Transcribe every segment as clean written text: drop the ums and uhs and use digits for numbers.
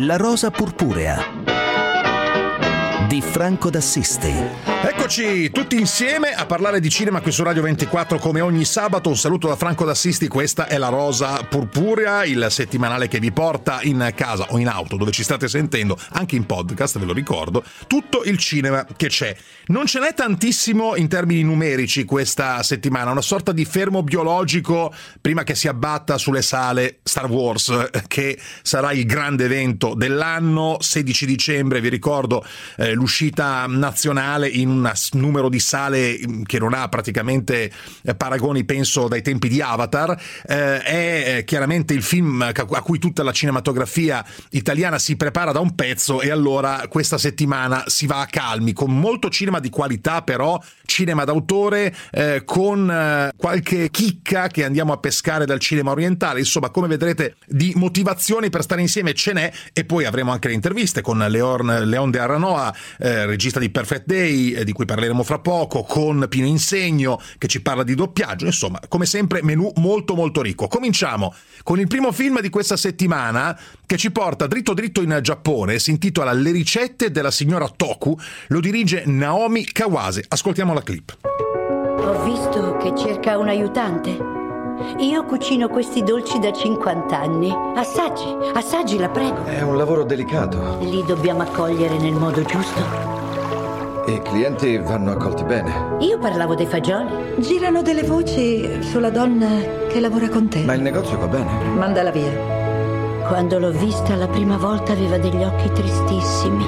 La rosa purpurea di Franco d'Assisti. Eccoci tutti insieme a parlare di cinema qui su Radio 24 come ogni sabato. Un saluto da Franco d'Assisti, questa è La Rosa Purpurea, il settimanale che vi porta in casa o in auto dove ci state sentendo, anche in podcast, ve lo ricordo, tutto il cinema che c'è. Non ce n'è tantissimo in termini numerici questa settimana, una sorta di fermo biologico prima che si abbatta sulle sale Star Wars, che sarà il grande evento dell'anno. 16 dicembre, vi ricordo, l'uscita nazionale in un numero di sale che non ha praticamente paragoni, penso, dai tempi di Avatar. È chiaramente il film a cui tutta la cinematografia italiana si prepara da un pezzo, e allora questa settimana si va a calmi, con molto cinema di qualità, però cinema d'autore, con qualche chicca che andiamo a pescare dal cinema orientale. Insomma, come vedrete, di motivazioni per stare insieme ce n'è, e poi avremo anche le interviste con Leon de Aranoa, regista di Perfect Day, di cui parleremo fra poco, con Pino Insegno che ci parla di doppiaggio. Insomma, come sempre, menù molto molto ricco. Cominciamo con il primo film di questa settimana, che ci porta dritto dritto in Giappone. Si intitola Le ricette della signora Toku, lo dirige Naomi Kawase. Ascoltiamo la clip. Ho visto che cerca un aiutante. Io cucino questi dolci da 50 anni. Assaggi, la prego. È un lavoro delicato. Li dobbiamo accogliere nel modo giusto. I clienti vanno accolti bene. Io parlavo dei fagioli. Girano delle voci sulla donna che lavora con te. Ma il negozio va bene. Mandala via. Quando l'ho vista la prima volta aveva degli occhi tristissimi.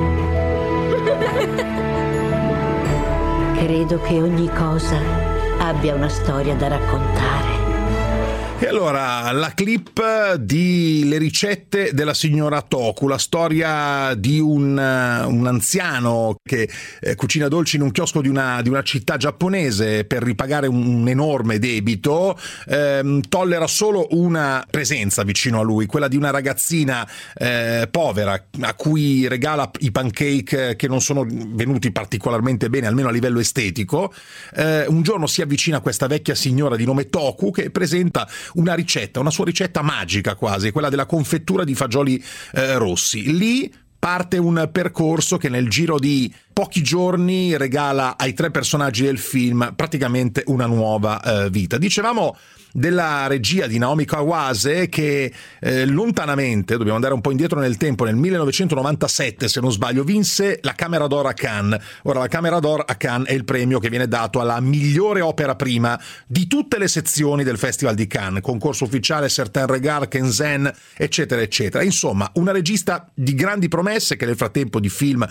Credo che ogni cosa abbia una storia da raccontare. E allora, la clip di Le ricette della signora Toku, la storia di un anziano che cucina dolci in un chiosco di una città giapponese per ripagare un enorme debito. Tollera solo una presenza vicino a lui, quella di una ragazzina povera, a cui regala i pancake che non sono venuti particolarmente bene, almeno a livello estetico. Un giorno si avvicina a questa vecchia signora di nome Toku, che presenta una sua ricetta magica quasi, quella della confettura di fagioli rossi. Lì parte un percorso che nel giro di pochi giorni regala ai tre personaggi del film praticamente una nuova vita. Dicevamo della regia di Naomi Kawase, che lontanamente, dobbiamo andare un po' indietro nel tempo, nel 1997 se non sbaglio vinse la Camera d'Oro a Cannes. Ora, la Camera d'Oro a Cannes è il premio che viene dato alla migliore opera prima di tutte le sezioni del Festival di Cannes, concorso ufficiale, Certain Regard, Kenzen, eccetera eccetera. Insomma, una regista di grandi promesse, che nel frattempo di film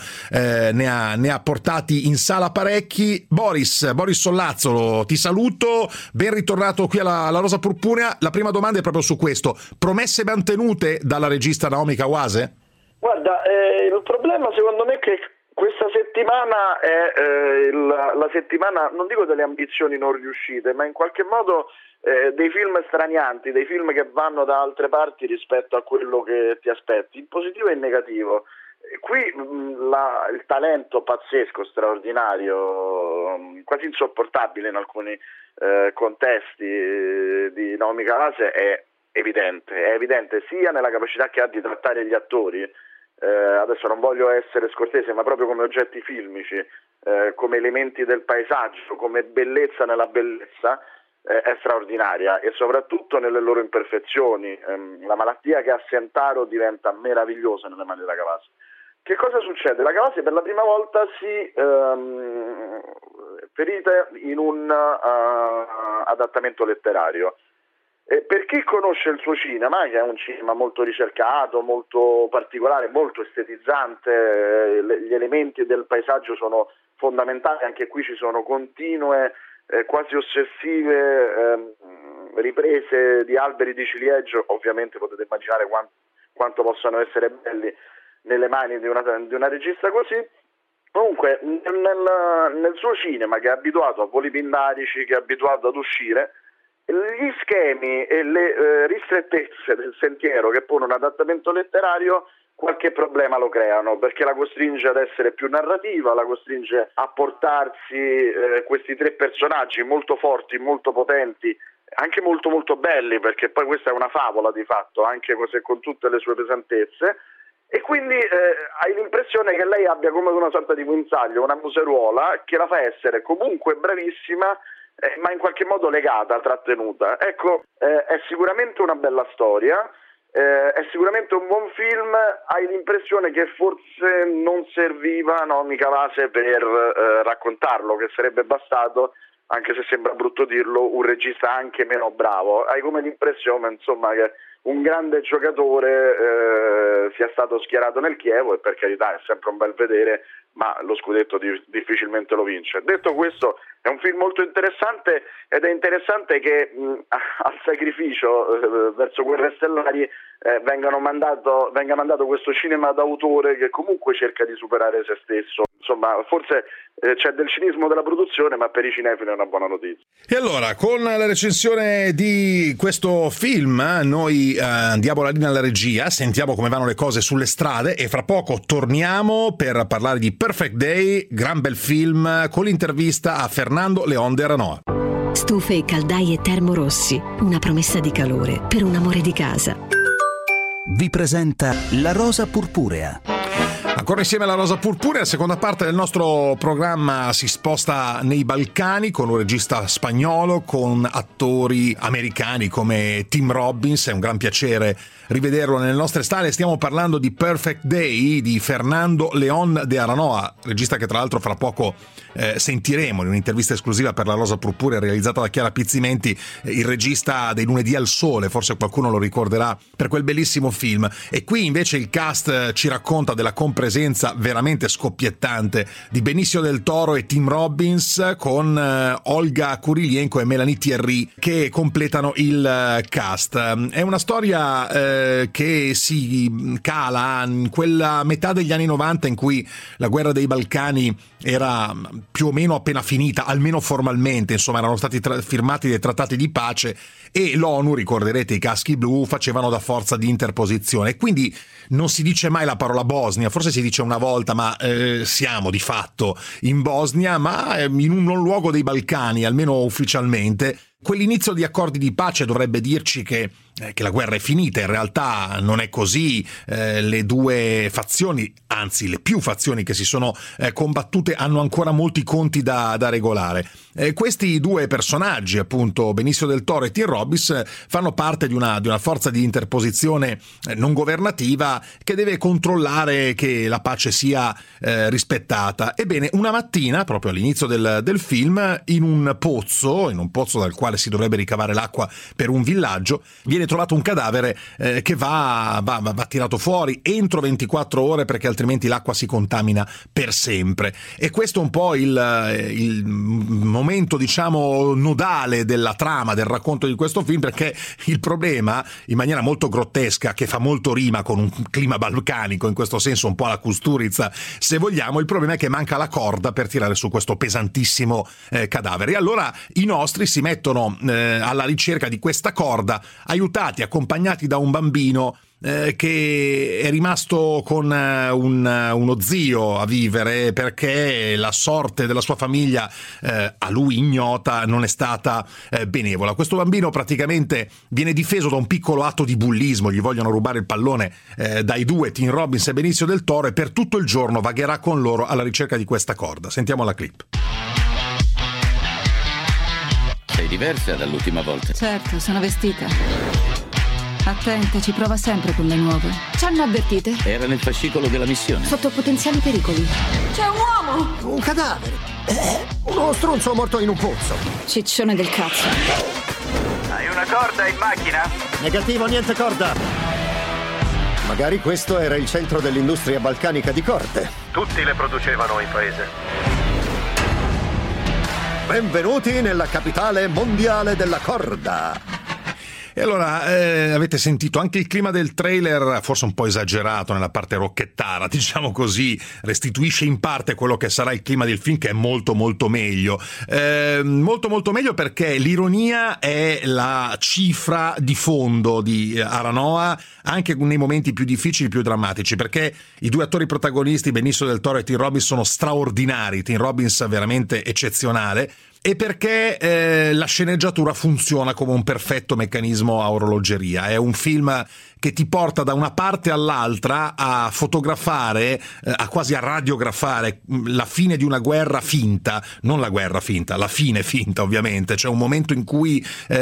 ne ha portati in sala parecchi. Boris Sollazzolo, ti saluto, ben ritornato qui alla Rosa Purpurea. La prima domanda è proprio su questo: promesse mantenute dalla regista Naomi Kawase? Guarda, il problema secondo me è che questa settimana è la settimana, non dico delle ambizioni non riuscite, ma in qualche modo dei film stranianti, dei film che vanno da altre parti rispetto a quello che ti aspetti, in positivo e in negativo. Qui il talento pazzesco, straordinario, quasi insopportabile in alcuni contesti di Naomi Kawase è evidente sia nella capacità che ha di trattare gli attori, adesso non voglio essere scortese, ma proprio come oggetti filmici, come elementi del paesaggio, come bellezza nella bellezza, è straordinaria, e soprattutto nelle loro imperfezioni. La malattia che ha Sentaro diventa meravigliosa nelle mani della Kawase. Che cosa succede? La Kawase per la prima volta si ferita in un adattamento letterario. Per chi conosce il suo cinema, che è un cinema molto ricercato, molto particolare, molto estetizzante, gli elementi del paesaggio sono fondamentali, anche qui ci sono continue, quasi ossessive riprese di alberi di ciliegio. Ovviamente potete immaginare quanto possano essere belli nelle mani di una regista così. Comunque nel suo cinema, che è abituato a voli pindarici, che è abituato ad uscire, gli schemi e le ristrettezze del sentiero che pone un adattamento letterario qualche problema lo creano, perché la costringe ad essere più narrativa, la costringe a portarsi questi tre personaggi molto forti, molto potenti, anche molto molto belli, perché poi questa è una favola di fatto, anche se con tutte le sue pesantezze, e quindi hai l'impressione che lei abbia come una sorta di guinzaglio, una museruola che la fa essere comunque bravissima, ma in qualche modo legata, trattenuta. Ecco, è sicuramente una bella storia, è sicuramente un buon film. Hai l'impressione che forse non serviva Naomi Kawase per raccontarlo, che sarebbe bastato, anche se sembra brutto dirlo, un regista anche meno bravo. Hai come l'impressione, insomma, che un grande giocatore sia stato schierato nel Chievo, e per carità è sempre un bel vedere, ma lo scudetto difficilmente lo vince. Detto questo, è un film molto interessante, ed è interessante che al sacrificio verso Guerre Stellari venga mandato questo cinema d'autore che comunque cerca di superare se stesso. Insomma, forse c'è del cinismo della produzione, ma per i cinefili è una buona notizia. E allora, con la recensione di questo film, noi andiamo la linea alla regia, sentiamo come vanno le cose sulle strade e fra poco torniamo per parlare di Perfect Day, gran bel film, con l'intervista a Fernando León de Aranoa. Stufe e caldaie Termorossi, una promessa di calore per un amore di casa. Vi presenta La Rosa Purpurea. Ancora insieme alla Rosa Purpurea, seconda parte del nostro programma si sposta nei Balcani con un regista spagnolo, con attori americani come Tim Robbins. È un gran piacere rivederlo nelle nostre sale. Stiamo parlando di Perfect Day di Fernando León de Aranoa, regista che tra l'altro fra poco sentiremo in un'intervista esclusiva per la Rosa Purpurea realizzata da Chiara Pizzimenti, il regista dei Lunedì al Sole, forse qualcuno lo ricorderà per quel bellissimo film. E qui invece il cast ci racconta della compresenza veramente scoppiettante di Benicio del Toro e Tim Robbins, con Olga Kurylenko e Melanie Thierry che completano il cast. È una storia che si cala in quella metà degli anni 90 in cui la guerra dei Balcani era più o meno appena finita, almeno formalmente. Insomma, erano stati firmati dei trattati di pace e l'ONU, ricorderete, i caschi blu facevano da forza di interposizione, e quindi non si dice mai la parola Bosnia, forse si dice una volta, ma siamo di fatto in Bosnia, ma in un luogo dei Balcani, almeno ufficialmente. Quell'inizio di accordi di pace dovrebbe dirci che la guerra è finita. In realtà non è così. Le due fazioni, anzi le più fazioni che si sono combattute, hanno ancora molti conti da regolare. Questi due personaggi, appunto Benicio del Toro e Tim Robbins, fanno parte di una forza di interposizione non governativa che deve controllare che la pace sia rispettata. Ebbene, una mattina, proprio all'inizio del film, in un pozzo dal quale si dovrebbe ricavare l'acqua per un villaggio, viene trovato un cadavere che va tirato fuori entro 24 ore, perché altrimenti l'acqua si contamina per sempre. E questo è un po' il momento, diciamo, nodale della trama, del racconto di questo film, perché il problema, in maniera molto grottesca, che fa molto rima con un clima balcanico, in questo senso un po' alla Kusturica, se vogliamo, il problema è che manca la corda per tirare su questo pesantissimo cadavere. E allora i nostri si mettono alla ricerca di questa corda, aiutati, accompagnati da un bambino che è rimasto con uno zio a vivere, perché la sorte della sua famiglia, a lui ignota, non è stata benevola. Questo bambino praticamente viene difeso da un piccolo atto di bullismo, gli vogliono rubare il pallone dai due, Tim Robbins e Benicio del Toro, e per tutto il giorno vagherà con loro alla ricerca di questa corda. Sentiamo la clip. Sei diversa dall'ultima volta. Certo, sono vestita. Attenta, ci prova sempre con le nuove. Ci hanno avvertite? Era nel fascicolo della missione. Sotto potenziali pericoli. C'è un uomo! Un cadavere. Uno stronzo morto in un pozzo. Ciccione del cazzo. Hai una corda in macchina? Negativo, niente corda. Magari questo era il centro dell'industria balcanica di corde. Tutti le producevano in paese. Benvenuti nella capitale mondiale della corda. E allora, avete sentito anche il clima del trailer, forse un po' esagerato nella parte rocchettara, diciamo così, restituisce in parte quello che sarà il clima del film, che è molto molto meglio. Molto molto meglio, perché l'ironia è la cifra di fondo di Aranoa, anche nei momenti più difficili, più drammatici, perché i due attori protagonisti, Benicio del Toro e Tim Robbins, sono straordinari. Tim Robbins veramente eccezionale, e perché la sceneggiatura funziona come un perfetto meccanismo a orologeria. È un film che ti porta da una parte all'altra a fotografare, a quasi a radiografare la fine di una guerra finta, non la guerra finta, la fine finta ovviamente. C'è un momento in cui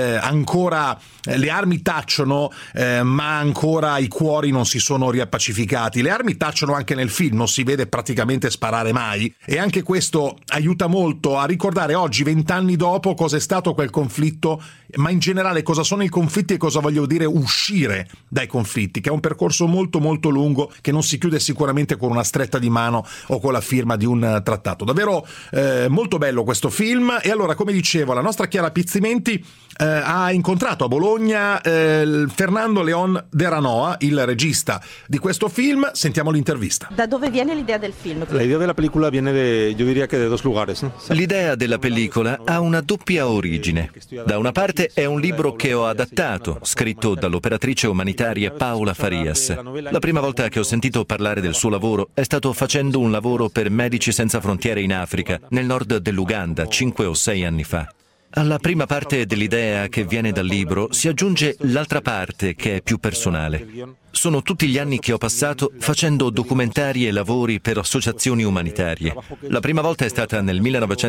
ancora le armi tacciono, ma ancora i cuori non si sono riappacificati. Le armi tacciono anche nel film, non si vede praticamente sparare mai, e anche questo aiuta molto a ricordare oggi, 20 anni dopo, cosa è stato quel conflitto, ma in generale cosa sono i conflitti e cosa voglio dire uscire dai conflitti, che è un percorso molto molto lungo, che non si chiude sicuramente con una stretta di mano o con la firma di un trattato. Davvero molto bello questo film. E allora, come dicevo, la nostra Chiara Pizzimenti ha incontrato a Bologna Fernando León de Aranoa, il regista di questo film. Sentiamo l'intervista. Da dove viene l'idea del film? L'idea della pellicola viene de dos lugares, ¿no? L'idea della pellicola ha una doppia origine. Da una parte è un libro che ho adattato, scritto dall'operatrice umanitaria Paola Farias. La prima volta che ho sentito parlare del suo lavoro è stato facendo un lavoro per Medici Senza Frontiere in Africa, nel nord dell'Uganda, 5 o 6 anni fa. Alla prima parte dell'idea che viene dal libro si aggiunge l'altra parte che è più personale. Sono tutti gli anni che ho passato facendo documentari e lavori per associazioni umanitarie. La prima volta è stata nel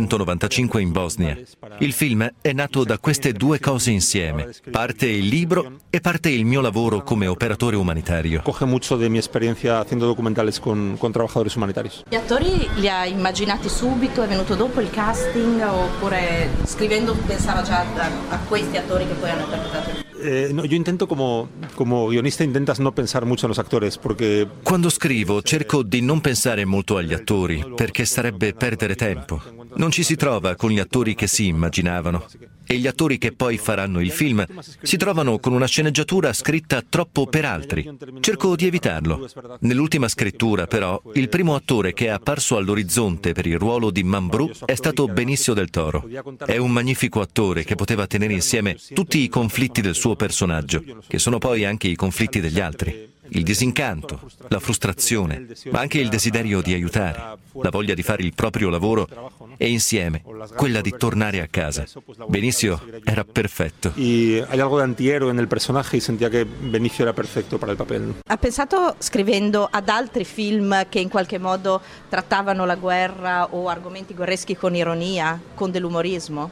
1995 in Bosnia. Il film è nato da queste due cose insieme. Parte il libro e parte il mio lavoro come operatore umanitario. Coge mucho de mi experiencia haciendo documentales con trabajadores humanitarios. Gli attori li hai immaginati subito? È venuto dopo il casting oppure scrivendo pensava già a questi attori che poi hanno interpretato? No, yo intento como guionista intentas no pensar mucho en los actores porque... Quando scrivo cerco di non pensare molto agli attori perché sarebbe perdere tempo. Non ci si trova con gli attori che si immaginavano e gli attori che poi faranno il film si trovano con una sceneggiatura scritta troppo per altri. Cerco di evitarlo. Nell'ultima scrittura, però, il primo attore che è apparso all'orizzonte per il ruolo di Mambrú è stato Benicio del Toro. È un magnifico attore che poteva tenere insieme tutti i conflitti del suo personaggio, che sono poi anche i conflitti degli altri. Il disincanto, la frustrazione, ma anche il desiderio di aiutare, la voglia di fare il proprio lavoro e insieme quella di tornare a casa. Benicio era perfetto. E hay algo de antihéroe nel personaje e sentia che Benicio era perfetto per il papel. Ha pensato, scrivendo, ad altri film che in qualche modo trattavano la guerra o argomenti guerreschi con ironia, con dell'umorismo?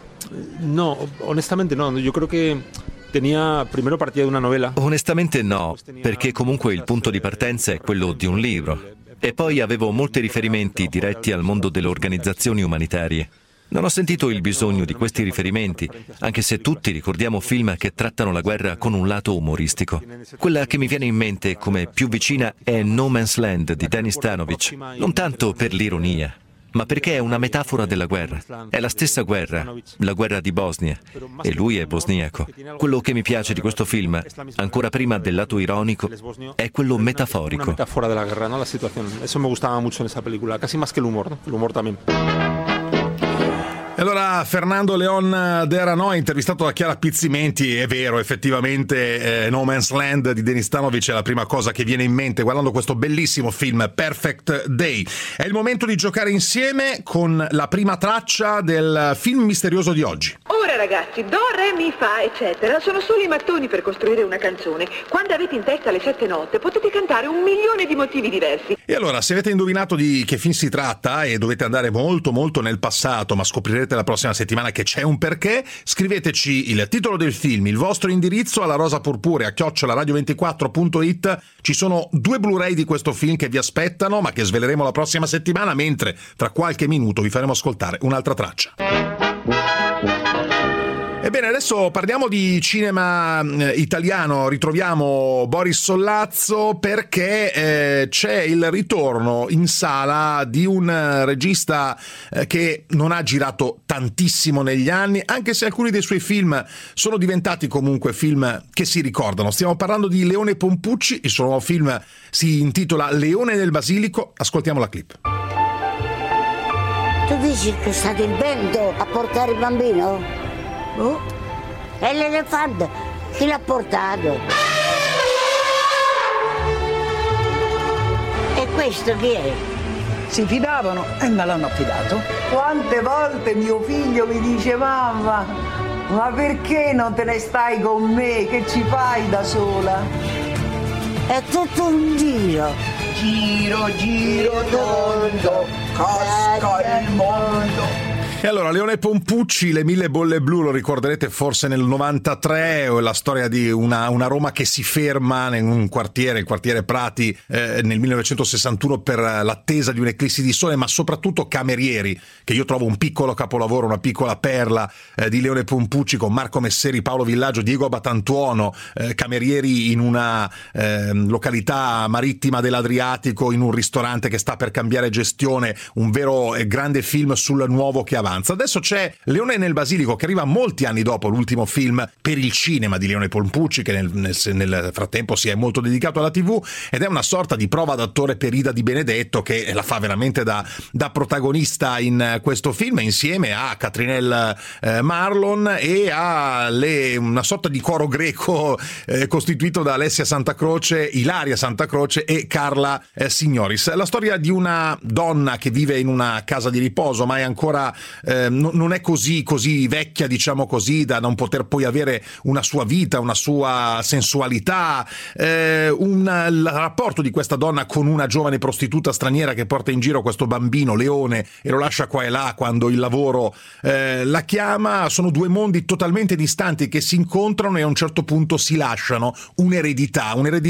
No, onestamente no. Io credo che primero partía de una novela. Onestamente no, perché comunque il punto di partenza è quello di un libro. E poi avevo molti riferimenti diretti al mondo delle organizzazioni umanitarie. Non ho sentito il bisogno di questi riferimenti, anche se tutti ricordiamo film che trattano la guerra con un lato umoristico. Quella che mi viene in mente come più vicina è No Man's Land di Denis Stanovic, non tanto per l'ironia, ma perché è una metafora della guerra. È la stessa guerra, la guerra di Bosnia, e lui è bosniaco. Quello che mi piace di questo film, ancora prima del lato ironico, è quello metaforico. Una metafora della guerra, no? La situazione. Eso me gustaba mucho en esa película, casi más que el humor, ¿no? El humor también. E allora Fernando León de Aranoa, intervistato da Chiara Pizzimenti. È vero, effettivamente No Man's Land di Denis Stanovic è la prima cosa che viene in mente guardando questo bellissimo film Perfect Day. È il momento di giocare insieme con la prima traccia del film misterioso di oggi. Ora ragazzi, do, re, mi, fa, eccetera, sono solo i mattoni per costruire una canzone. Quando avete in testa le 7 note potete cantare 1.000.000 di motivi diversi. E allora, se avete indovinato di che film si tratta e dovete andare molto molto nel passato, ma scoprirete la prossima settimana che c'è un perché, scriveteci il titolo del film, il vostro indirizzo alla rosapurpurea@radio24.it. Ci sono 2 Blu-ray di questo film che vi aspettano, ma che sveleremo la prossima settimana, mentre tra qualche minuto vi faremo ascoltare un'altra traccia. Ebbene, adesso parliamo di cinema italiano. Ritroviamo Boris Sollazzo perché c'è il ritorno in sala di un regista che non ha girato tantissimo negli anni, anche se alcuni dei suoi film sono diventati comunque film che si ricordano. Stiamo parlando di Leone Pompucci, il suo nuovo film si intitola Leone nel Basilico. Ascoltiamo la clip. Tu dici che è stato il vento a portare il bambino? Oh, è l'elefante, chi l'ha portato? E questo chi è? Si fida bravano e me l'hanno affidato. Quante volte mio figlio mi dice: mamma, ma perché non te ne stai con me? Che ci fai da sola? È tutto un giro. Giro tondo, casca il mondo. E allora, Leone Pompucci, Le 1000 bolle blu, lo ricorderete forse nel 93, o la storia di una Roma che si ferma in un quartiere, il quartiere Prati, nel 1961 per l'attesa di un'eclissi di sole, ma soprattutto Camerieri, che io trovo un piccolo capolavoro, una piccola perla di Leone Pompucci, con Marco Messeri, Paolo Villaggio, Diego Batantuono, Camerieri in una località marittima dell'Adriatico, in un ristorante che sta per cambiare gestione, un vero e grande film sul nuovo che avanza. Adesso c'è Leone nel Basilico, che arriva molti anni dopo l'ultimo film per il cinema di Leone Pompucci, che nel frattempo si è molto dedicato alla TV, ed è una sorta di prova d'attore per Ida Di Benedetto, che la fa veramente da protagonista in questo film, insieme a Catrinelle Marlon e a una sorta di coro greco costituito da Alessia Santacroce, Ilaria Santacroce e Carla Signoris. La storia di una donna che vive in una casa di riposo, ma è ancora non è così vecchia, diciamo così, da non poter poi avere una sua vita, una sua sensualità, il rapporto di questa donna con una giovane prostituta straniera che porta in giro questo bambino Leone e lo lascia qua e là quando il lavoro la chiama. Sono due mondi totalmente distanti che si incontrano e a un certo punto si lasciano. Un'eredità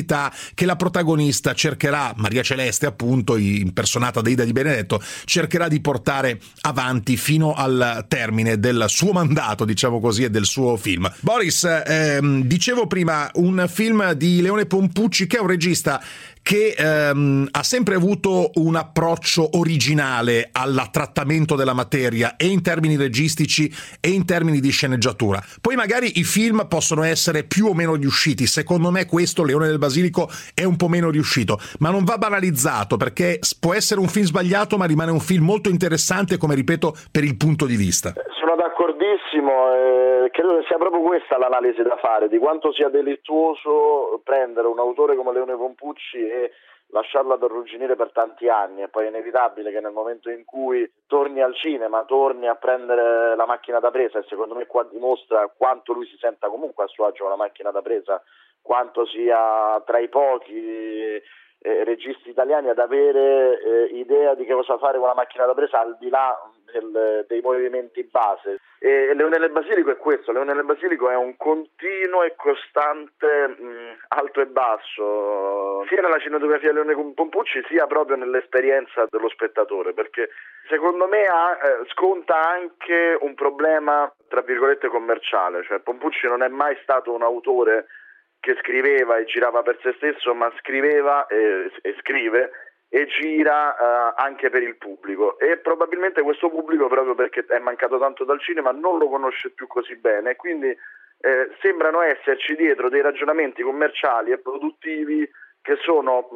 che la protagonista cercherà, Maria Celeste appunto, impersonata da Ida Di Benedetto, cercherà di portare avanti fino al termine del suo mandato, diciamo così, e del suo film. Boris, dicevo prima, un film di Leone Pompucci, che è un regista che ha sempre avuto un approccio originale al trattamento della materia, e in termini registici e in termini di sceneggiatura. Poi magari i film possono essere più o meno riusciti. Secondo me questo, Leone del Basilico, è un po' meno riuscito, ma non va banalizzato, perché può essere un film sbagliato ma rimane un film molto interessante, come ripeto, per il punto di vista. Sono d'accordissimo, credo che sia proprio questa l'analisi da fare, di quanto sia delittuoso prendere un autore come Leone Pompucci e lasciarlo ad arrugginire per tanti anni, e poi è inevitabile che nel momento in cui torni al cinema, torni a prendere la macchina da presa, e secondo me qua dimostra quanto lui si senta comunque a suo agio con la macchina da presa, quanto sia tra i pochi registi italiani ad avere idea di che cosa fare con la macchina da presa al di là dei movimenti base. E Leone del Basilico è questo. Leone del Basilico è un continuo e costante alto e basso, sia nella cinematografia di Leone Pompucci sia proprio nell'esperienza dello spettatore, perché secondo me sconta anche un problema tra virgolette commerciale, cioè Pompucci non è mai stato un autore che scriveva e girava per se stesso, ma scriveva e scrive e gira anche per il pubblico, e probabilmente questo pubblico, proprio perché è mancato tanto dal cinema, non lo conosce più così bene, e quindi sembrano esserci dietro dei ragionamenti commerciali e produttivi che sono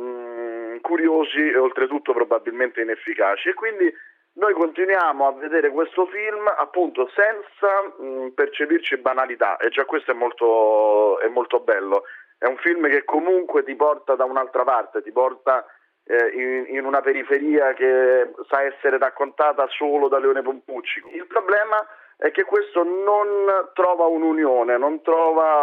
curiosi e oltretutto probabilmente inefficaci, e quindi noi continuiamo a vedere questo film appunto senza percepirci banalità, e già questo è molto bello. È un film che comunque ti porta da un'altra parte, ti porta in una periferia che sa essere raccontata solo da Leone Pompucci. Il problema è che questo non trova un'unione, non trova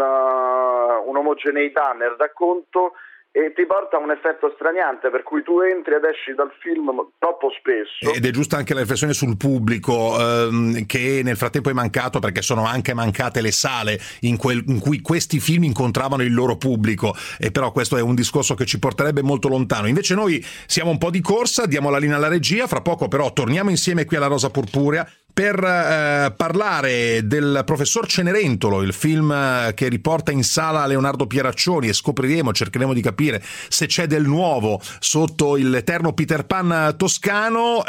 un'omogeneità nel racconto, e ti porta a un effetto straniante, per cui tu entri ed esci dal film troppo spesso. Ed è giusta anche la riflessione sul pubblico, che nel frattempo è mancato, perché sono anche mancate le sale in cui questi film incontravano il loro pubblico, e però questo è un discorso che ci porterebbe molto lontano. Invece noi siamo un po' di corsa, diamo la linea alla regia, fra poco però torniamo insieme qui alla Rosa Purpurea per parlare del Professor Cenerentolo, il film che riporta in sala Leonardo Pieraccioni, e cercheremo di capire se c'è del nuovo sotto l'eterno Peter Pan toscano.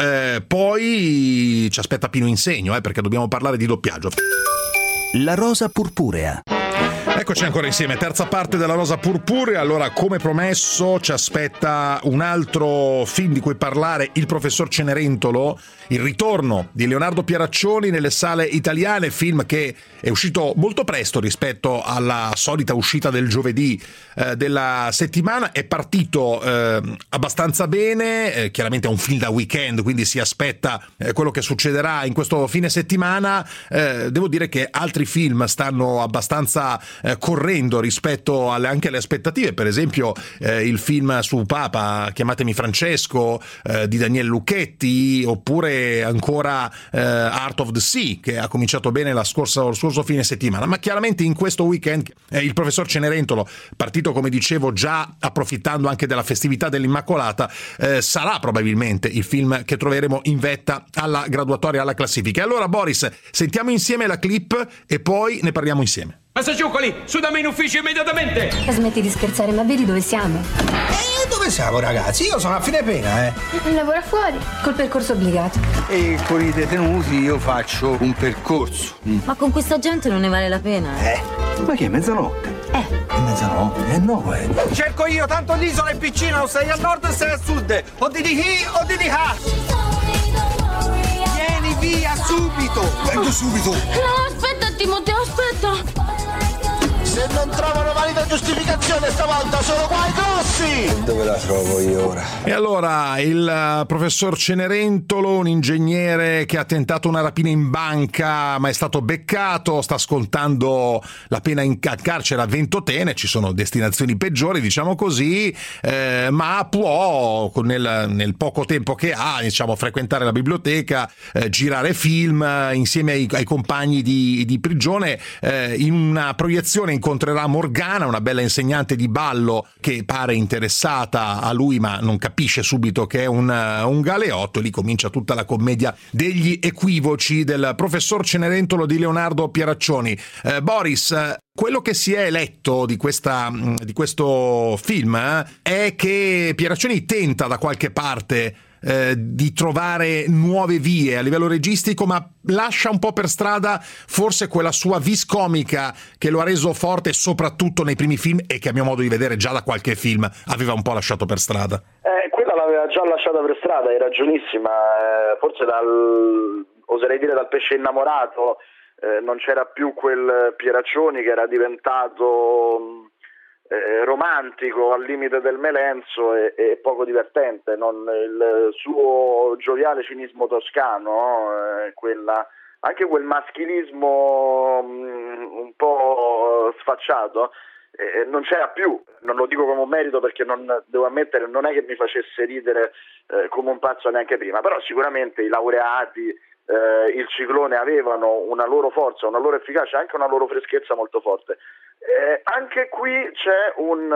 Poi ci aspetta Pino Insegno, perché dobbiamo parlare di doppiaggio. La Rosa Purpurea. Eccoci ancora insieme, terza parte della Rosa Purpurea. Allora, come promesso, ci aspetta un altro film di cui parlare, Il professor Cenerentolo, il ritorno di Leonardo Pieraccioni nelle sale italiane, film che è uscito molto presto rispetto alla solita uscita del giovedì della settimana. È partito abbastanza bene, chiaramente è un film da weekend, quindi si aspetta quello che succederà in questo fine settimana. Devo dire che altri film stanno abbastanza correndo rispetto anche alle aspettative, per esempio il film su Papa, Chiamatemi Francesco, di Daniele Lucchetti, oppure ancora Art of the Sea, che ha cominciato bene lo scorso fine settimana. Ma chiaramente in questo weekend il professor Cenerentolo, partito come dicevo già approfittando anche della festività dell'Immacolata, sarà probabilmente il film che troveremo in vetta alla graduatoria, alla classifica. E allora Boris, sentiamo insieme la clip e poi ne parliamo insieme. Massaciuccoli, su da me in ufficio immediatamente! Smetti di scherzare, ma vedi dove siamo? Dove siamo, ragazzi? Io sono a fine pena, Lavora fuori, col percorso obbligato. E con i detenuti io faccio un percorso. Ma con questa gente non ne vale la pena, Ma che è mezzanotte? È mezzanotte? No, Cerco io, tanto l'isola è piccina, o sei a nord o sei a sud. O di chi o di ha. Vieni via subito! Vengo subito! No, aspetta Timoteo, aspetta! Se non trovano valida giustificazione stavolta sono qua i grossi! Dove la trovo io ora? E allora il professor Cenerentolo, un ingegnere che ha tentato una rapina in banca ma è stato beccato, sta scontando la pena in carcere a Ventotene. Ci sono destinazioni peggiori, diciamo così, ma può nel poco tempo che ha, diciamo, frequentare la biblioteca, girare film insieme ai compagni di prigione. In una proiezione incontrerà Morgana, una bella insegnante di ballo che pare interessata a lui ma non capisce subito che è un galeotto. Lì comincia tutta la commedia degli equivoci del professor Cenerentolo di Leonardo Pieraccioni. Boris, quello che si è letto di questo film è che Pieraccioni tenta da qualche parte di trovare nuove vie a livello registico, ma lascia un po' per strada forse quella sua vis comica che lo ha reso forte soprattutto nei primi film e che a mio modo di vedere già da qualche film aveva un po' lasciato per strada. Quella l'aveva già lasciata per strada, hai ragionissima, forse oserei dire dal pesce innamorato, non c'era più quel Pieraccioni che era diventato romantico al limite del melenzo e poco divertente, il suo gioviale cinismo toscano, anche quel maschilismo un po' sfacciato, non c'era più. Non lo dico come un merito perché devo ammettere, non è che mi facesse ridere come un pazzo neanche prima, però sicuramente i laureati, il Ciclone avevano una loro forza, una loro efficacia, anche una loro freschezza molto forte. Anche qui c'è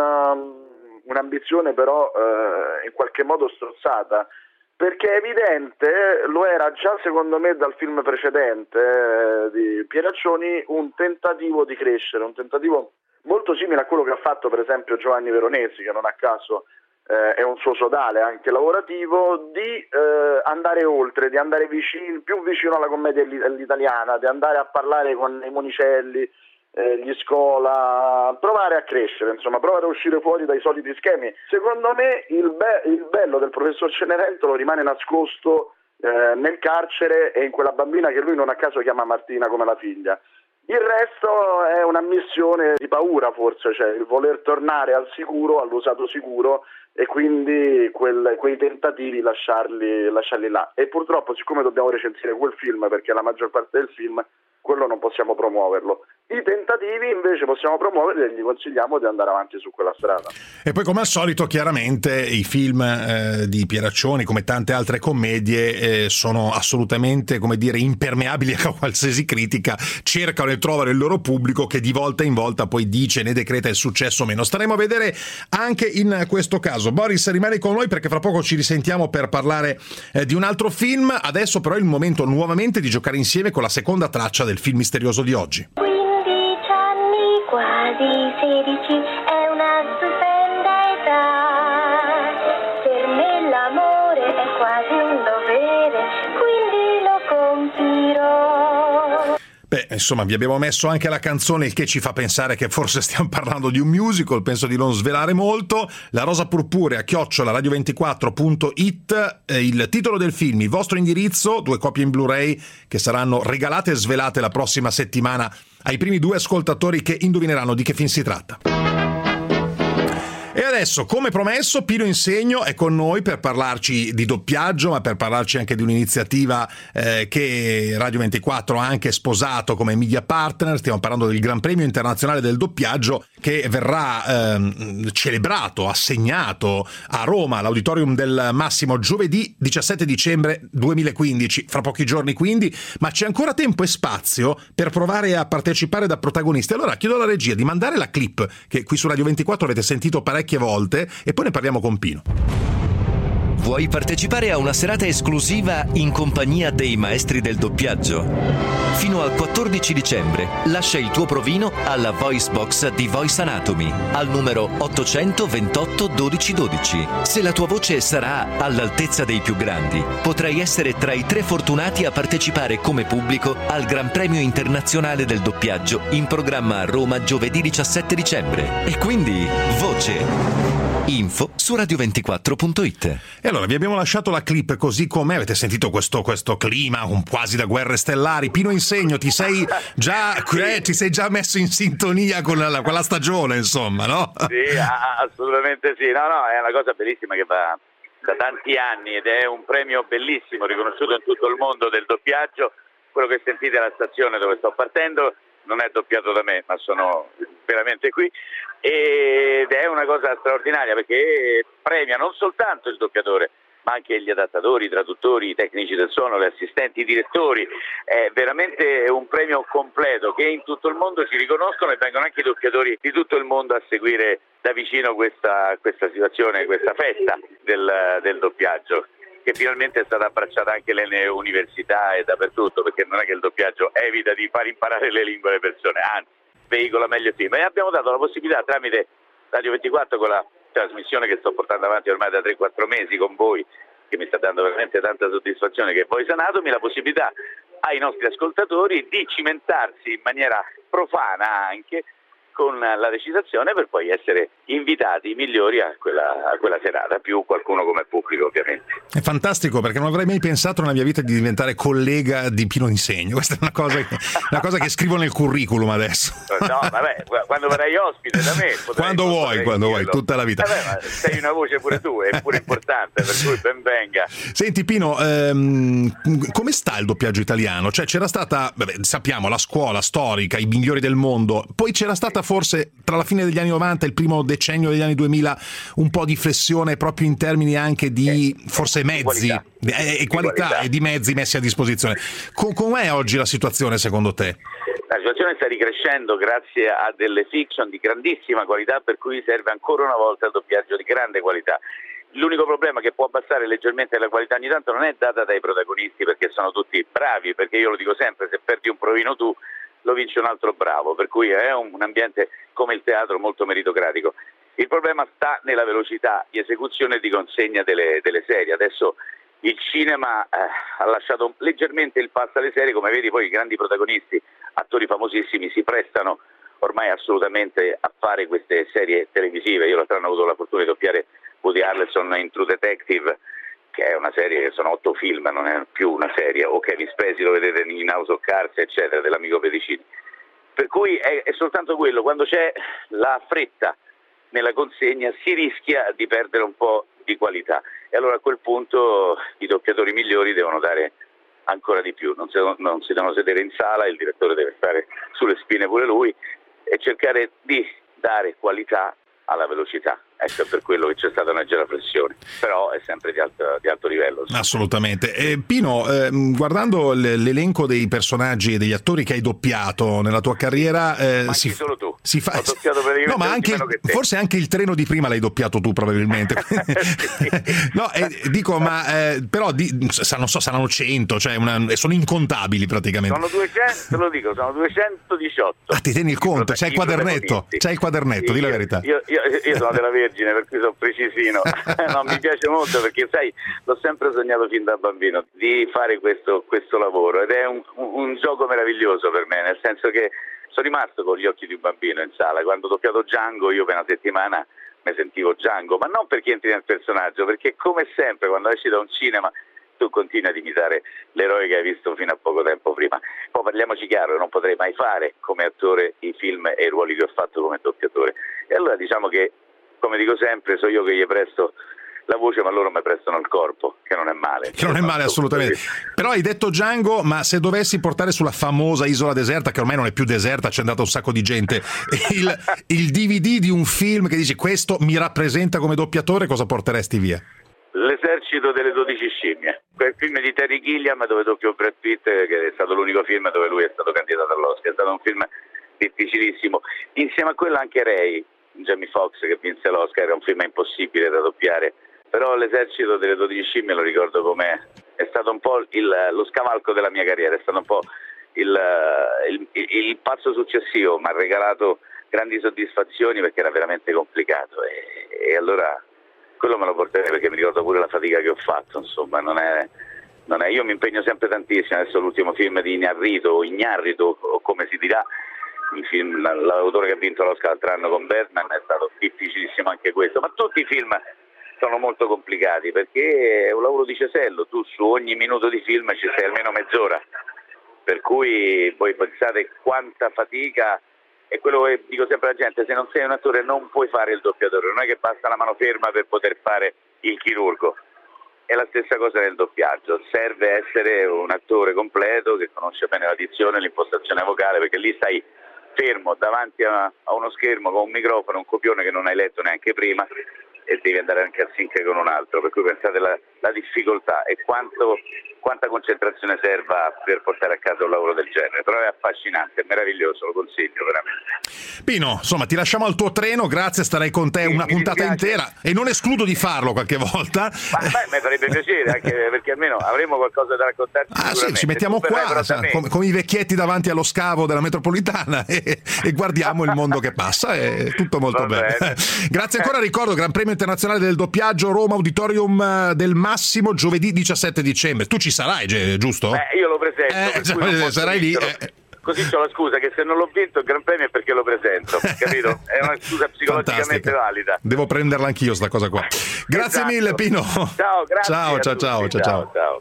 un'ambizione però in qualche modo strozzata, perché è evidente, lo era già secondo me dal film precedente di Pieraccioni, un tentativo di crescere, un tentativo molto simile a quello che ha fatto per esempio Giovanni Veronesi, che non a caso è un suo sodale anche lavorativo, di andare oltre, di andare più vicino alla commedia all'italiana, di andare a parlare con i Monicelli, gli Scola, provare a crescere, insomma, provare a uscire fuori dai soliti schemi. Secondo me il bello del professor Cenerentolo rimane nascosto nel carcere e in quella bambina che lui non a caso chiama Martina come la figlia. Il resto è una missione di paura, forse, cioè il voler tornare al sicuro, all'usato sicuro, e quindi quei tentativi lasciarli là. E purtroppo, siccome dobbiamo recensire quel film, perché la maggior parte del film, quello non possiamo promuoverlo. I tentativi invece possiamo promuoverli e gli consigliamo di andare avanti su quella strada. E poi, come al solito, chiaramente i film di Pieraccioni, come tante altre commedie, sono assolutamente, come dire, impermeabili a qualsiasi critica. Cercano e trovano il loro pubblico che di volta in volta poi dice, ne decreta il successo o meno. Staremo a vedere anche in questo caso. Boris, rimani con noi perché fra poco ci risentiamo per parlare di un altro film. Adesso però è il momento nuovamente di giocare insieme con la seconda traccia del film misterioso di oggi. 15 anni, quasi 16, è una stupenda età. Per me l'amore è quasi un dovere, quindi lo compirò. insomma, vi abbiamo messo anche la canzone, il che ci fa pensare che forse stiamo parlando di un musical, penso di non svelare molto. La Rosa Purpurea @radio24.it, il titolo del film, il vostro indirizzo, 2 copie in Blu-ray che saranno regalate e svelate la prossima settimana ai primi 2 ascoltatori che indovineranno di che film si tratta. E adesso, come promesso, Pino Insegno è con noi per parlarci di doppiaggio, ma per parlarci anche di un'iniziativa che Radio 24 ha anche sposato come media partner. Stiamo parlando del Gran Premio Internazionale del Doppiaggio, che verrà celebrato, assegnato a Roma, all'Auditorium del Massimo, giovedì 17 dicembre 2015, fra pochi giorni quindi, ma c'è ancora tempo e spazio per provare a partecipare da protagonisti. Allora chiedo alla regia di mandare la clip che qui su Radio 24 avete sentito parecchie volte e poi ne parliamo con Pino. Vuoi partecipare a una serata esclusiva in compagnia dei maestri del doppiaggio? Fino al 14 dicembre lascia il tuo provino alla Voice Box di Voice Anatomy al numero 828 12 12. Se la tua voce sarà all'altezza dei più grandi, potrai essere tra i 3 fortunati a partecipare come pubblico al Gran Premio Internazionale del Doppiaggio in programma a Roma giovedì 17 dicembre. E quindi voce. Info su radio24.it. E allora vi abbiamo lasciato la clip così com'è. Avete sentito questo clima quasi da Guerre Stellari. Pino Insegno, ti sei già messo in sintonia con la stagione, insomma, no? Sì, assolutamente sì. No, è una cosa bellissima che va da tanti anni ed è un premio bellissimo, riconosciuto in tutto il mondo del doppiaggio. Quello che sentite alla stazione dove sto partendo non è doppiato da me, ma sono veramente qui, ed è una cosa straordinaria perché premia non soltanto il doppiatore, ma anche gli adattatori, i traduttori, i tecnici del suono, gli assistenti, i direttori. È veramente un premio completo che in tutto il mondo si riconoscono e vengono anche i doppiatori di tutto il mondo a seguire da vicino questa situazione, questa festa del doppiaggio, che finalmente è stata abbracciata anche nelle università e dappertutto, perché non è che il doppiaggio evita di far imparare le lingue alle persone, anzi veicola meglio il film. E abbiamo dato la possibilità tramite Radio 24, con la trasmissione che sto portando avanti ormai da 3-4 mesi con voi, che mi sta dando veramente tanta soddisfazione, che è Voice Anatomy, la possibilità ai nostri ascoltatori di cimentarsi in maniera profana anche con la recitazione, per poi essere invitati i migliori a quella serata, più qualcuno come pubblico ovviamente. È fantastico, perché non avrei mai pensato nella mia vita di diventare collega di Pino Insegno. Questa è una cosa che scrivo nel curriculum adesso. No, vabbè, quando verrai ospite da me quando vuoi, tutta la vita. Ma sei una voce pure tu, è pure importante, per cui ben venga. Senti Pino, come sta il doppiaggio italiano? Cioè c'era stata, sappiamo, la scuola storica, i migliori del mondo, poi c'era stata forse tra la fine degli anni 90 e il primo decennio degli anni 2000 un po' di flessione proprio in termini anche di forse mezzi e qualità e di mezzi messi a disposizione. Com'è oggi la situazione secondo te? La situazione sta ricrescendo grazie a delle fiction di grandissima qualità, per cui serve ancora una volta il doppiaggio di grande qualità. L'unico problema che può abbassare leggermente la qualità ogni tanto non è data dai protagonisti, perché sono tutti bravi, perché io lo dico sempre, se perdi un provino tu lo vince un altro bravo, per cui è un ambiente come il teatro molto meritocratico. Il problema sta nella velocità di esecuzione e di consegna delle serie. Adesso il cinema ha lasciato leggermente il passo alle serie, come vedi poi i grandi protagonisti, attori famosissimi, si prestano ormai assolutamente a fare queste serie televisive. Io l'altro anno ho avuto la fortuna di doppiare Woody Harrelson in True Detective, che è una serie, sono 8 film, non è più una serie, o Kevin Spacey lo vedete in House of Cards, eccetera, dell'amico Pedicini. Per cui è soltanto quello, quando c'è la fretta nella consegna si rischia di perdere un po' di qualità, e allora a quel punto i doppiatori migliori devono dare ancora di più, non si devono sedere in sala, il direttore deve stare sulle spine pure lui e cercare di dare qualità alla velocità. Ecco, per quello che c'è stata una leggera flessione, però è sempre di alto livello. Assolutamente. Pino, guardando l'elenco dei personaggi e degli attori che hai doppiato nella tua carriera, solo tu. Si fa... Ho doppiato praticamente no, ma anche forse anche il treno di prima l'hai doppiato tu probabilmente. No, dico, ma però saranno 100, cioè sono incontabili praticamente. Sono 200, te lo dico, sono 218. Ah, ti tieni il conto, c'hai il quadernetto, di la verità. Io sono della Vergine, margine, per cui sono precisino. No, mi piace molto perché, sai, l'ho sempre sognato fin da bambino di fare questo lavoro, ed è un gioco meraviglioso per me, nel senso che sono rimasto con gli occhi di un bambino in sala. Quando ho doppiato Django, io per una settimana mi sentivo Django, ma non perché entri nel personaggio, perché come sempre quando esci da un cinema tu continui ad imitare l'eroe che hai visto fino a poco tempo prima. Poi parliamoci chiaro, non potrei mai fare come attore i film e i ruoli che ho fatto come doppiatore, e allora diciamo che, come dico sempre, so io che gli presto la voce, ma loro mi prestano il corpo, che non è male. Che non è male assolutamente. Però hai detto Django, ma se dovessi portare sulla famosa isola deserta, che ormai non è più deserta, c'è andata un sacco di gente, il DVD di un film che dici questo mi rappresenta come doppiatore, cosa porteresti via? L'esercito delle 12 scimmie, quel film di Terry Gilliam dove doppio Brad Pitt, che è stato l'unico film dove lui è stato candidato all'Oscar. È stato un film difficilissimo. Insieme a quello anche Ray, Jamie Foxx, che vinse l'Oscar, era un film impossibile da doppiare. Però l'esercito delle 12 scimmie lo ricordo come è stato un po' lo scavalco della mia carriera, è stato un po' il passo successivo, mi ha regalato grandi soddisfazioni perché era veramente complicato, e allora quello me lo porterei, perché mi ricordo pure la fatica che ho fatto, insomma, non è io mi impegno sempre tantissimo. Adesso l'ultimo film di Iñárritu o come si dirà, il film, l'autore che ha vinto l'Oscar l'altro anno con Birdman, è stato difficilissimo anche questo, ma tutti i film sono molto complicati perché è un lavoro di cesello, tu su ogni minuto di film ci stai almeno mezz'ora, per cui voi pensate quanta fatica. E quello che dico sempre alla gente: se non sei un attore non puoi fare il doppiatore, non è che basta la mano ferma per poter fare il chirurgo. È la stessa cosa nel doppiaggio, serve essere un attore completo che conosce bene la dizione, l'impostazione vocale, perché lì stai fermo davanti a uno schermo con un microfono, un copione che non hai letto neanche prima, e devi andare anche a sync con un altro, per cui pensate la difficoltà e quanta concentrazione serva per portare a casa un lavoro del genere. Però è affascinante, è meraviglioso, lo consiglio veramente. Pino, insomma, ti lasciamo al tuo treno, grazie, starei con te una puntata intera e non escludo di farlo qualche volta. Ma mi farebbe piacere, anche perché almeno avremo qualcosa da raccontarci. Sì, ci mettiamo qua come i vecchietti davanti allo scavo della metropolitana e guardiamo il mondo che passa, è tutto molto bene. Grazie ancora, ricordo Gran Premio Internazionale del Doppiaggio, Roma, Auditorium del Massimo, giovedì 17 dicembre. Tu ci sarai, giusto? Io lo presento, sarai lì. Così c'ho la scusa che se non l'ho vinto il Gran Premio è perché lo presento, capito? È una scusa psicologicamente valida. Devo prenderla anch'io sta cosa qua. Grazie mille, Pino. Ciao, grazie. Ciao.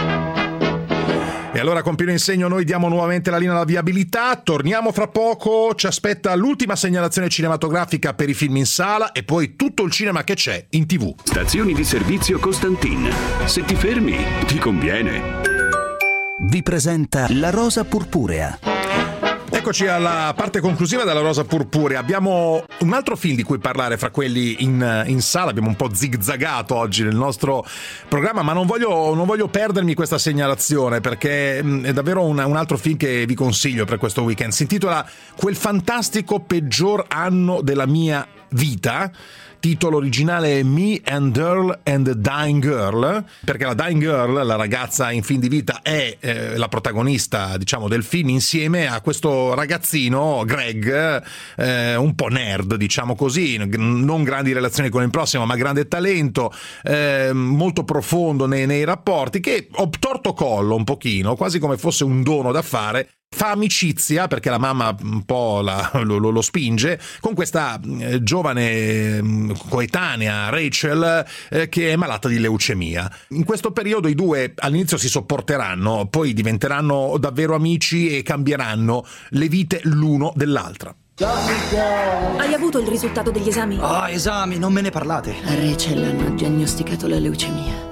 E allora con Pino Insegno noi diamo nuovamente la linea alla viabilità, torniamo fra poco, ci aspetta l'ultima segnalazione cinematografica per i film in sala e poi tutto il cinema che c'è in TV. Stazioni di servizio Costantin. Se ti fermi, ti conviene. Vi presenta La Rosa Purpurea. Eccoci alla parte conclusiva della Rosa Purpurea. Abbiamo un altro film di cui parlare fra quelli in sala. Abbiamo un po' zigzagato oggi nel nostro programma, ma non voglio perdermi questa segnalazione perché è davvero un altro film che vi consiglio per questo weekend. Si intitola Quel fantastico peggior anno della mia vita. Titolo originale è Me and Earl and the Dying Girl, perché la Dying Girl, la ragazza in fin di vita, è la protagonista, diciamo, del film, insieme a questo ragazzino Greg, un po' nerd, diciamo così, non grandi relazioni con il prossimo, ma grande talento, molto profondo nei rapporti, che obtorto collo un pochino, quasi come fosse un dono da fare. Fa amicizia, perché la mamma un po' lo spinge, con questa giovane coetanea Rachel che è malata di leucemia. In questo periodo i due all'inizio si sopporteranno, poi diventeranno davvero amici e cambieranno le vite l'uno dell'altra. Hai avuto il risultato degli esami? Esami, non me ne parlate. A Rachel hanno diagnosticato la leucemia.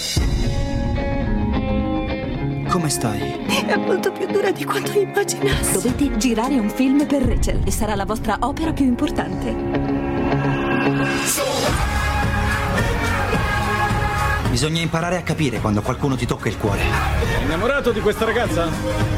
Come stai? È molto più dura di quanto immaginassi. Dovete girare un film per Rachel e sarà la vostra opera più importante. Bisogna imparare a capire quando qualcuno ti tocca il cuore. Innamorato di questa ragazza?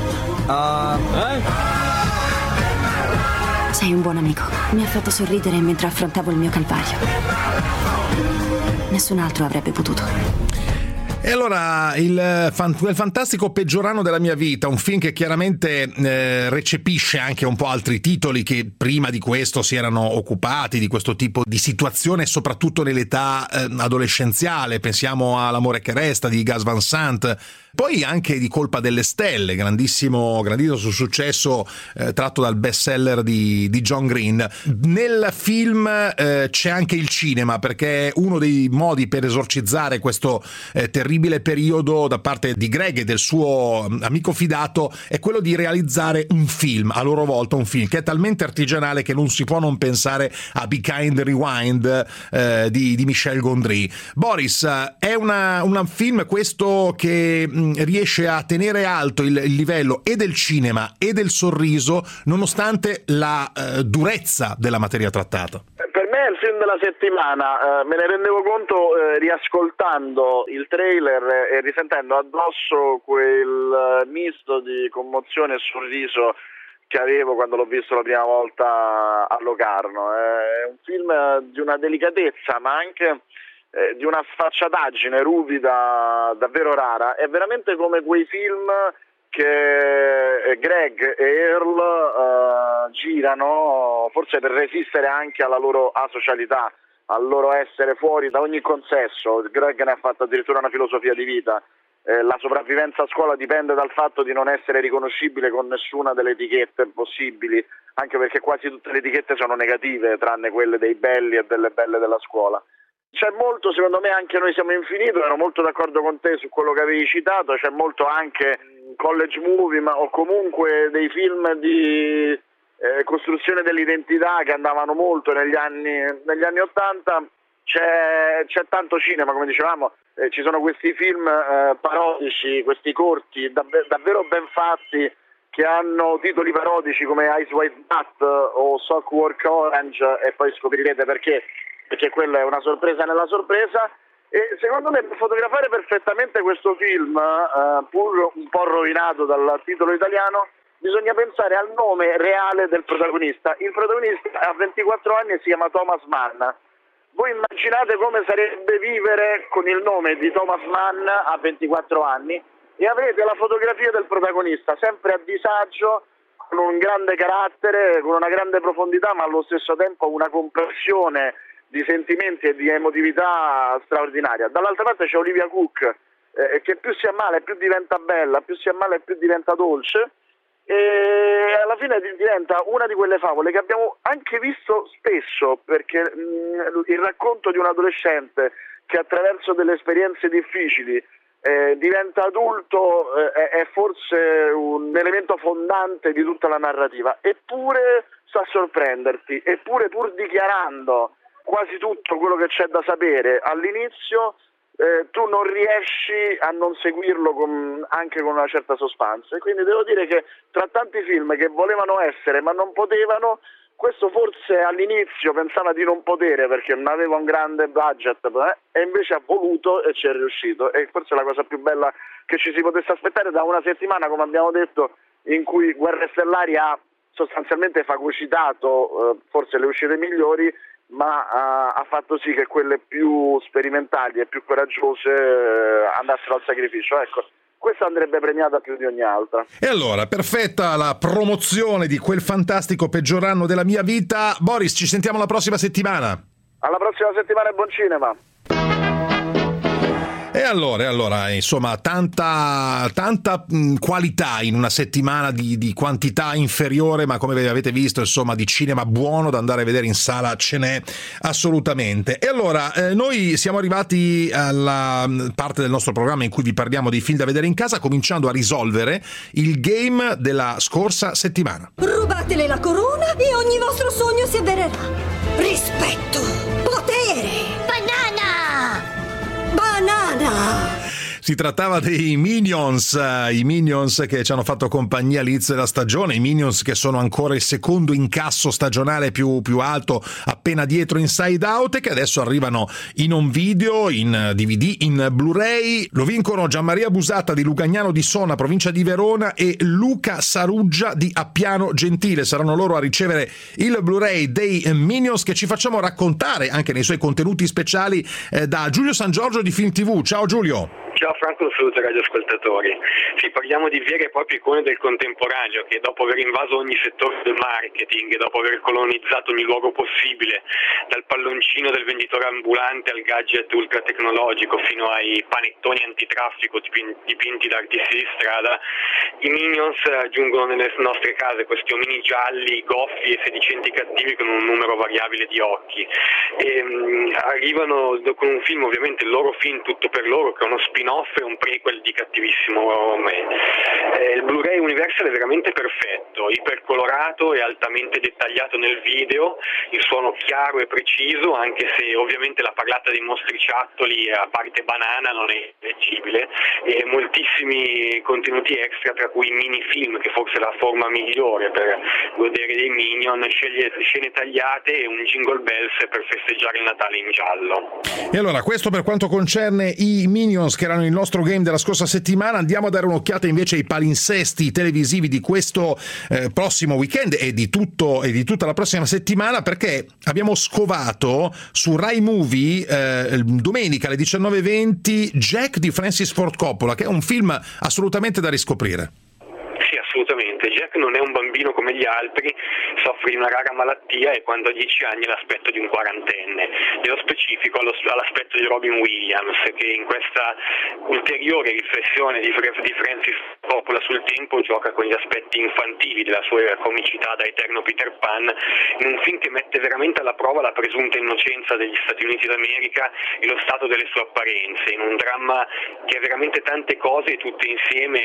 Sei un buon amico. Mi ha fatto sorridere mentre affrontavo il mio calvario. Nessun altro avrebbe potuto. E allora quel fantastico peggiorano della mia vita, un film che chiaramente recepisce anche un po' altri titoli che prima di questo si erano occupati di questo tipo di situazione, soprattutto nell'età adolescenziale. Pensiamo a L'amore che resta di Gus Van Sant, poi anche di Colpa delle stelle, grandissimo successo tratto dal bestseller di John Green. Nel film c'è anche il cinema, perché è uno dei modi per esorcizzare questo terribile periodo da parte di Greg e del suo amico fidato è quello di realizzare un film, a loro volta un film che è talmente artigianale che non si può non pensare a Be Kind Rewind di Michel Gondry. Boris, è un film questo che riesce a tenere alto il livello e del cinema e del sorriso nonostante la durezza della materia trattata. Per me è il film della settimana, me ne rendevo conto riascoltando il trailer e risentendo addosso quel misto di commozione e sorriso che avevo quando l'ho visto la prima volta a Locarno. È un film di una delicatezza ma anche di una sfacciataggine ruvida davvero rara. È veramente come quei film che Greg e Earl girano forse per resistere anche alla loro asocialità, al loro essere fuori da ogni consesso. Greg ne ha fatto addirittura una filosofia di vita. La sopravvivenza a scuola dipende dal fatto di non essere riconoscibile con nessuna delle etichette possibili, anche perché quasi tutte le etichette sono negative, tranne quelle dei belli e delle belle della scuola. C'è molto, secondo me, anche Noi siamo infinito, ero molto d'accordo con te su quello che avevi citato, c'è molto anche college movie, o comunque dei film di costruzione dell'identità che andavano molto negli anni '80. C'è tanto cinema, come dicevamo, ci sono questi film parodici, questi corti davvero ben fatti che hanno titoli parodici come Ice White Nut o Sockwork Orange, e poi scoprirete perché quella è una sorpresa nella sorpresa. E secondo me per fotografare perfettamente questo film, pur un po' rovinato dal titolo italiano, bisogna pensare al nome reale del protagonista. Il protagonista ha 24 anni e si chiama Thomas Mann. Voi immaginate come sarebbe vivere con il nome di Thomas Mann a 24 anni e avrete la fotografia del protagonista sempre a disagio, con un grande carattere, con una grande profondità, ma allo stesso tempo una compressione di sentimenti e di emotività straordinaria. Dall'altra parte c'è Olivia Cook, che più si ammala più diventa bella, più si ammala più diventa dolce, e alla fine diventa una di quelle favole che abbiamo anche visto spesso, perché il racconto di un adolescente che attraverso delle esperienze difficili diventa adulto è forse un elemento fondante di tutta la narrativa, eppure sa sorprenderti, eppure pur dichiarando quasi tutto quello che c'è da sapere all'inizio, tu non riesci a non seguirlo anche con una certa suspense. E quindi devo dire che tra tanti film che volevano essere ma non potevano, questo forse all'inizio pensava di non potere perché non aveva un grande budget, e invece ha voluto e ci è riuscito. E forse è la cosa più bella che ci si potesse aspettare da una settimana, come abbiamo detto, in cui Guerre Stellari ha sostanzialmente fagocitato forse le uscite migliori, ma ha fatto sì che quelle più sperimentali e più coraggiose andassero al sacrificio. Ecco, questa andrebbe premiata più di ogni altra. E allora, perfetta la promozione di quel fantastico peggior anno della mia vita. Boris, ci sentiamo la prossima settimana. Alla prossima settimana e buon cinema. E allora, insomma, tanta qualità in una settimana di quantità inferiore, ma come avete visto, insomma, di cinema buono da andare a vedere in sala ce n'è assolutamente. E allora, noi siamo arrivati alla parte del nostro programma in cui vi parliamo dei film da vedere in casa, cominciando a risolvere il game della scorsa settimana. Rubatele la corona e ogni vostro sogno si avvererà. Rispetto, potere, banana! Si trattava dei Minions, i Minions che ci hanno fatto compagnia all'inizio della stagione, i Minions che sono ancora il secondo incasso stagionale più alto, appena dietro Inside Out, e che adesso arrivano in home video, in DVD, in Blu-ray. Lo vincono Gianmaria Busata di Lugagnano di Sona, provincia di Verona, e Luca Saruggia di Appiano Gentile. Saranno loro a ricevere il Blu-ray dei Minions, che ci facciamo raccontare anche nei suoi contenuti speciali da Giulio San Giorgio di Film TV. Ciao Giulio! Ciao Franco, un saluto ai radioascoltatori. Sì, parliamo di vere e proprie icone del contemporaneo che dopo aver invaso ogni settore del marketing, dopo aver colonizzato ogni luogo possibile, dal palloncino del venditore ambulante al gadget ultra tecnologico fino ai panettoni antitraffico dipinti da artisti di strada, i Minions giungono nelle nostre case, questi omini gialli, goffi e sedicenti cattivi con un numero variabile di occhi. E arrivano con un film, ovviamente il loro film Tutto per loro, che è uno spin-off e un prequel di Cattivissimo Me. Il Blu-ray Universal è veramente perfetto, ipercolorato e altamente dettagliato nel video, il suono chiaro e preciso, anche se ovviamente la parlata dei mostriciattoli a parte banana non è leggibile, e moltissimi contenuti extra, tra cui minifilm, che forse è la forma migliore per godere dei Minion, scene tagliate e un Jingle Bells per festeggiare il Natale in giallo. E allora, questo per quanto concerne i Minions, che erano il nostro game della scorsa settimana. Andiamo a dare un'occhiata invece ai palinsesti televisivi di questo prossimo weekend e di tutta la prossima settimana, perché abbiamo scovato su Rai Movie domenica alle 19:20 Jack di Francis Ford Coppola, che è un film assolutamente da riscoprire. Assolutamente, Jack non è un bambino come gli altri, soffre di una rara malattia e quando ha 10 anni ha l'aspetto di un quarantenne. Nello specifico all'aspetto di Robin Williams, che in questa ulteriore riflessione di Francis Coppola sul tempo gioca con gli aspetti infantili della sua comicità da eterno Peter Pan, in un film che mette veramente alla prova la presunta innocenza degli Stati Uniti d'America e lo stato delle sue apparenze, in un dramma che ha veramente tante cose tutte insieme,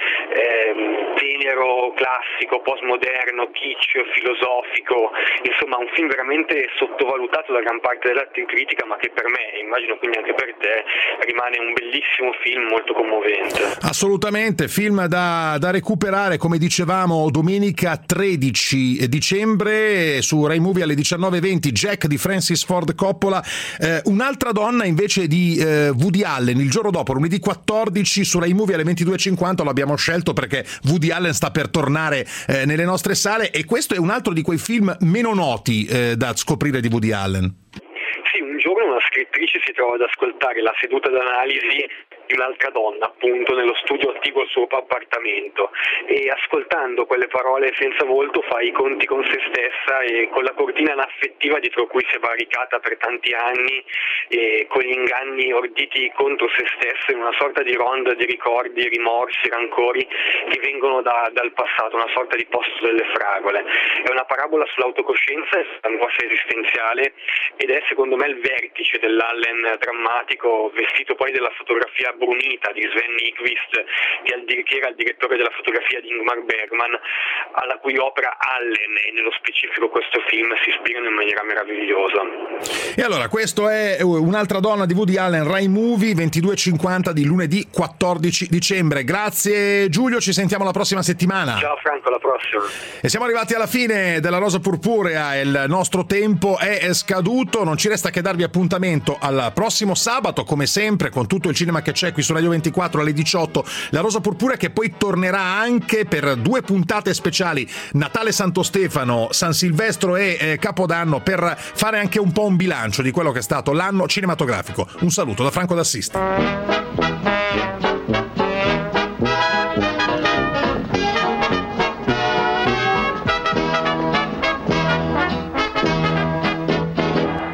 tenero, classico, postmoderno, kitsch, filosofico, insomma un film veramente sottovalutato da gran parte della critica, ma che per me, e immagino quindi anche per te, rimane un bellissimo film molto commovente. Assolutamente, film da recuperare, come dicevamo, domenica 13 dicembre su Rai Movie alle 19:20, Jack di Francis Ford Coppola. Un'altra donna invece di Woody Allen, il giorno dopo, lunedì 14 su Rai Movie alle 22:50, l'abbiamo scelto perché Woody Allen sta per tornare nelle nostre sale, e questo è un altro di quei film meno noti da scoprire di Woody Allen. Sì, un giorno una scrittrice si trova ad ascoltare la seduta d'analisi di un'altra donna, appunto, nello studio attiguo al suo appartamento, e ascoltando quelle parole senza volto fa i conti con se stessa e con la cortina anaffettiva dietro cui si è barricata per tanti anni, e con gli inganni orditi contro se stessa, in una sorta di ronda di ricordi, rimorsi, rancori che vengono dal passato, una sorta di posto delle fragole. È una parabola sull'autocoscienza e sull'angoscia esistenziale, ed è secondo me il vertice dell'Allen drammatico, vestito poi della fotografia brunita di Sven Nykvist, che era il direttore della fotografia di Ingmar Bergman, alla cui opera Allen e nello specifico questo film si ispirano in maniera meravigliosa. E allora, questo è Un'altra donna di Woody Allen, Rai Movie, 22:50 di lunedì 14 dicembre. Grazie Giulio, ci sentiamo la prossima settimana. Ciao Franco, alla prossima. E siamo arrivati alla fine della Rosa Purpurea, il nostro tempo è scaduto, non ci resta che darvi appuntamento al prossimo sabato, come sempre, con tutto il cinema che c'è qui su Radio 24 alle 18, la Rosa Purpurea, che poi tornerà anche per 2 puntate speciali, Natale, Santo Stefano, San Silvestro e Capodanno, per fare anche un po' un bilancio di quello che è stato l'anno cinematografico. Un saluto da Franco d'Assista.